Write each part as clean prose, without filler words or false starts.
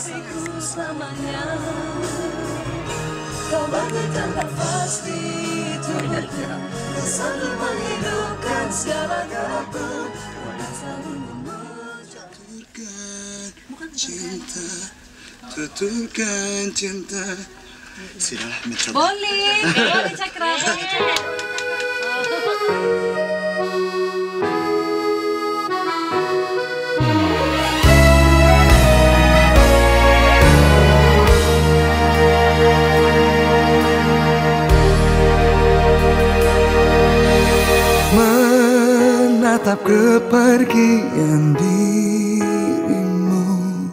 sisiku selamanya. Kau bagaikan nafas di tubuhku, yang sanggup menghidupkan segala gerakku, yang selalu memuja. Cinta, tuturkan cinta. Sudahlah, mencoba. Boleh Cakra. Menatap kepergian dirimu,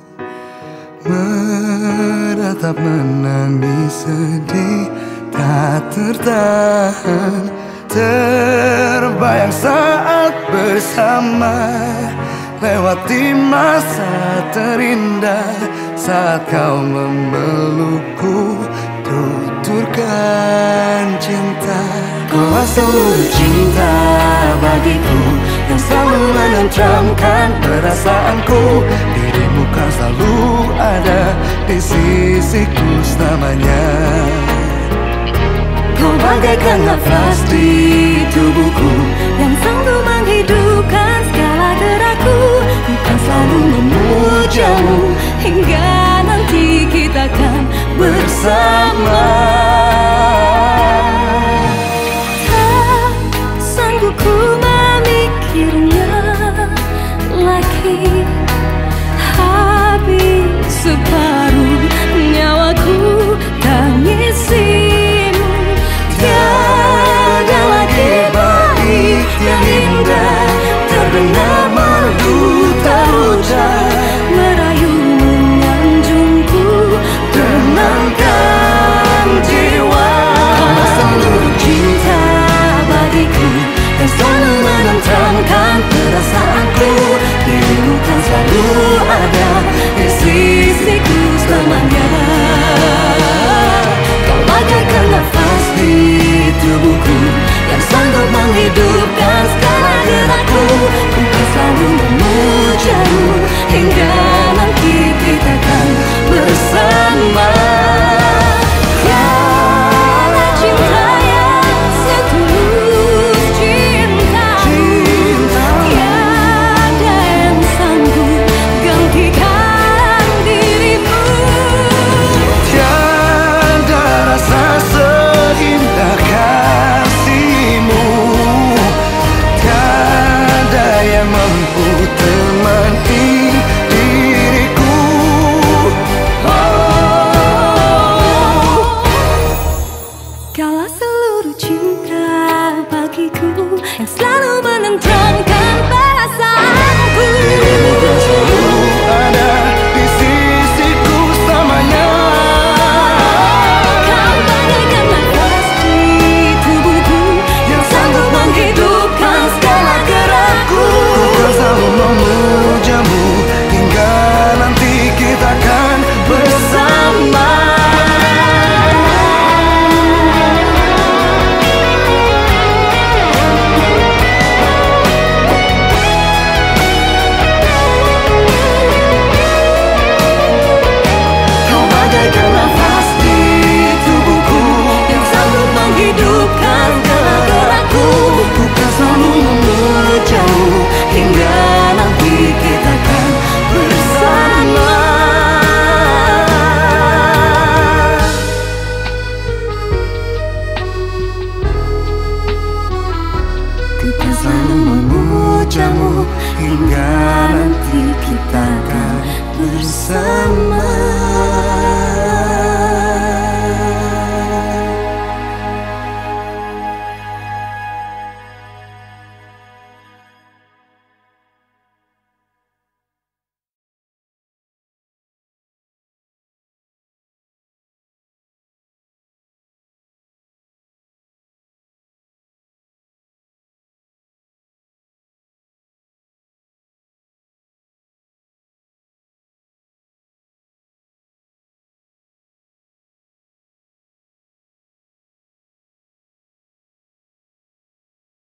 menatap menangis sedih tak tertahan, terbayang saat bersama, lewati masa terindah saat kau memelukku, tuturkan cinta. Kau seluruh cinta bagiku, yang selalu menenteramkan perasaanku. Dirimu kan selalu ada di sisiku selamanya. Kau bagaikan nafas di tubuhku, yang selalu menghidupkan segala gerakku. Ku kan selalu memujamu, hingga nanti kita kan bersama. Ku memikirnya lagi, habis separuh nyawaku tangisimu. Tiada lagi bait yang indah terdengar merdu terucap, merayu menyanjungku, tenangkan jiwa. Kau seluruh cinta bagiku, yang selalu menenteramkan perasaanku. Dirimu kan selalu ada di sisiku selamanya. Kau bagaikan nafas di tubuhku, yang sanggup menghidupkan segala gerakku. Ku kan selalu memujamu, hingga nanti kita kan bersama. Yang selalu menenteramkan perasaanku. Dirimu kan selalu ada di sisiku selamanya. Kau bagaikan nafas di tubuhku, yang sanggup menghidupkan segala gerakku. Ku kan selalu memujamu, hingga nanti kita kan bersama. Hingga nanti kita kan bersama. Ku kan selalu memujamu, hingga nanti kita kan bersama.